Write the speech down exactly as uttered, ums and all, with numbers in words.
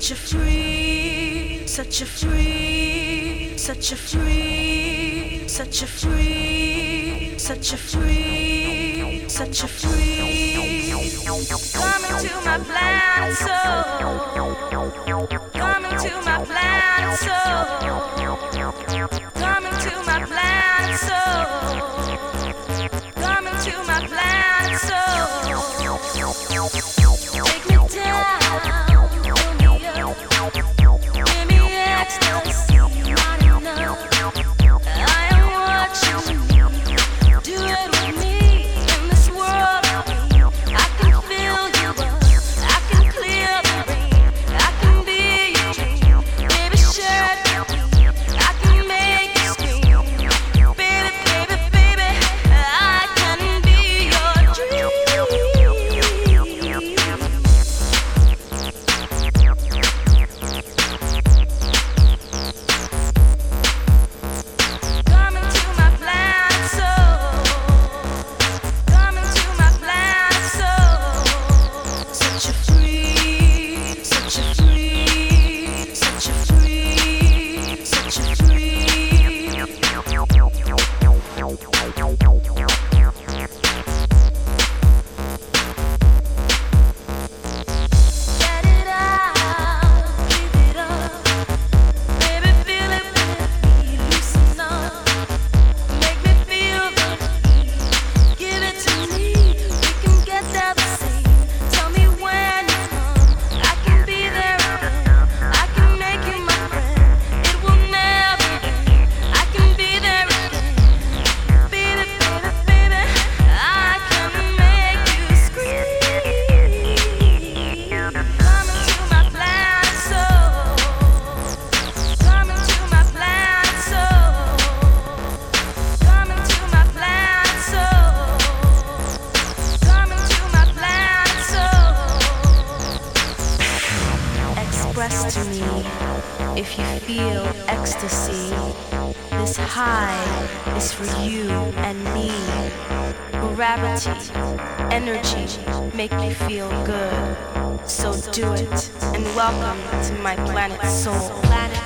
Such a free, such a free, such a free, such a free, such a free, such a free. Come into my planet soul. Come into my planet soul. Come into my planet soul. Come into my planet soul. Take me down. Express to me if you feel ecstasy. This high is for you and me. Gravity, energy, make you feel good. So do it and welcome to my planet soul. Planet